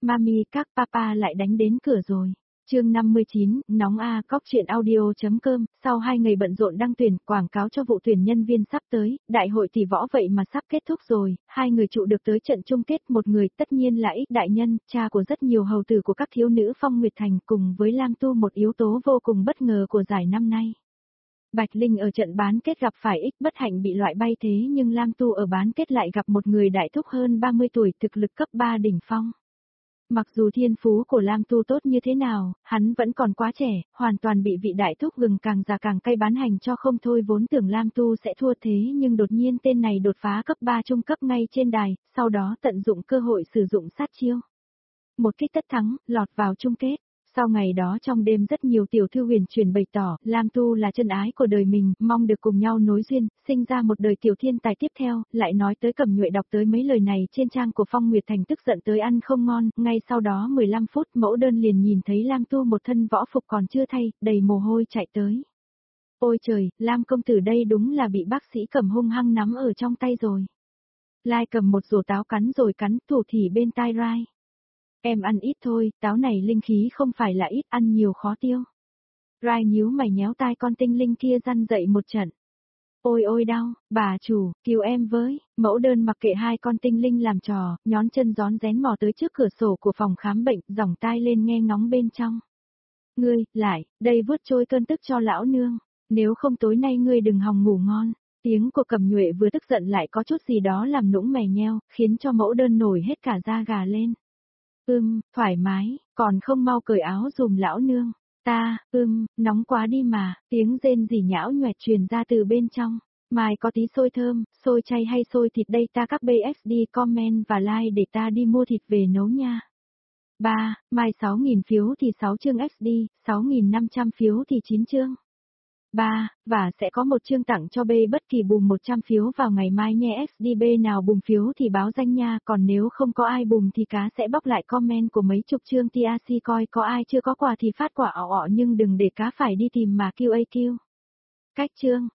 Mami các papa lại đánh đến cửa rồi. Chương 59, nóng a cóc truyện audio.com, sau 2 ngày bận rộn đăng tuyển, quảng cáo cho vụ tuyển nhân viên sắp tới, đại hội tỷ võ vậy mà sắp kết thúc rồi, 2 người trụ được tới trận chung kết, một người tất nhiên là Ích đại nhân, cha của rất nhiều hầu tử của các thiếu nữ Phong Nguyệt Thành, cùng với Lam Tu một yếu tố vô cùng bất ngờ của giải năm nay. Bạch Linh ở trận bán kết gặp phải Ích bất hạnh bị loại bay thế nhưng Lam Tu ở bán kết lại gặp một người đại thúc hơn 30 tuổi thực lực cấp 3 đỉnh phong. Mặc dù thiên phú của Lam Tu tốt như thế nào, hắn vẫn còn quá trẻ, hoàn toàn bị vị đại thúc gừng càng già càng cay bán hành cho không thôi vốn tưởng Lam Tu sẽ thua thế nhưng đột nhiên tên này đột phá cấp 3 trung cấp ngay trên đài, sau đó tận dụng cơ hội sử dụng sát chiêu. Một kích tất thắng, lọt vào chung kết. Sau ngày đó trong đêm rất nhiều tiểu thư huyền truyền bày tỏ, Lam Tu là chân ái của đời mình, mong được cùng nhau nối duyên, sinh ra một đời tiểu thiên tài tiếp theo, lại nói tới Cẩm Nhuệ đọc tới mấy lời này trên trang của Phong Nguyệt Thành tức giận tới ăn không ngon, ngay sau đó 15 phút mẫu đơn liền nhìn thấy Lam Tu một thân võ phục còn chưa thay, đầy mồ hôi chạy tới. Ôi trời, Lam công tử đây đúng là bị bác sĩ Cẩm hung hăng nắm ở trong tay rồi. Lai cầm một rổ táo cắn rồi cắn, thủ thỉ bên tai Rai. Em ăn ít thôi, táo này linh khí không phải là ít, ăn nhiều khó tiêu. Rai nhíu mày nhéo tai con tinh linh kia răn dậy một trận. Ôi ôi đau, bà chủ, cứu em với, mẫu đơn mặc kệ hai con tinh linh làm trò, nhón chân gión rén mò tới trước cửa sổ của phòng khám bệnh, giỏng tai lên nghe ngóng bên trong. Ngươi, lại, đây vuốt trôi cơn tức cho lão nương, nếu không tối nay ngươi đừng hòng ngủ ngon. Tiếng của Cẩm Nhuệ vừa tức giận lại có chút gì đó làm nũng mè nheo, khiến cho mẫu đơn nổi hết cả da gà lên. Thoải mái, còn không mau cởi áo dùm lão nương. Ta, nóng quá đi mà, tiếng rên rỉ nhão nhoẹt truyền ra từ bên trong. Mai có tí xôi thơm, xôi chay hay xôi thịt đây ta các BSD comment và like để ta đi mua thịt về nấu nha. 3. Mai 6.000 phiếu thì 6 chương XD, 6.500 phiếu thì 9 chương. 3. Và sẽ có một chương tặng cho B bất kỳ bùm 100 phiếu vào ngày mai nhé XDB nào bùm phiếu thì báo danh nha, còn nếu không có ai bùm thì cá sẽ bóc lại comment của mấy chục chương TRC coi có ai chưa có quà thì phát quả ỏ nhưng đừng để cá phải đi tìm mà QAQ. Cách chương,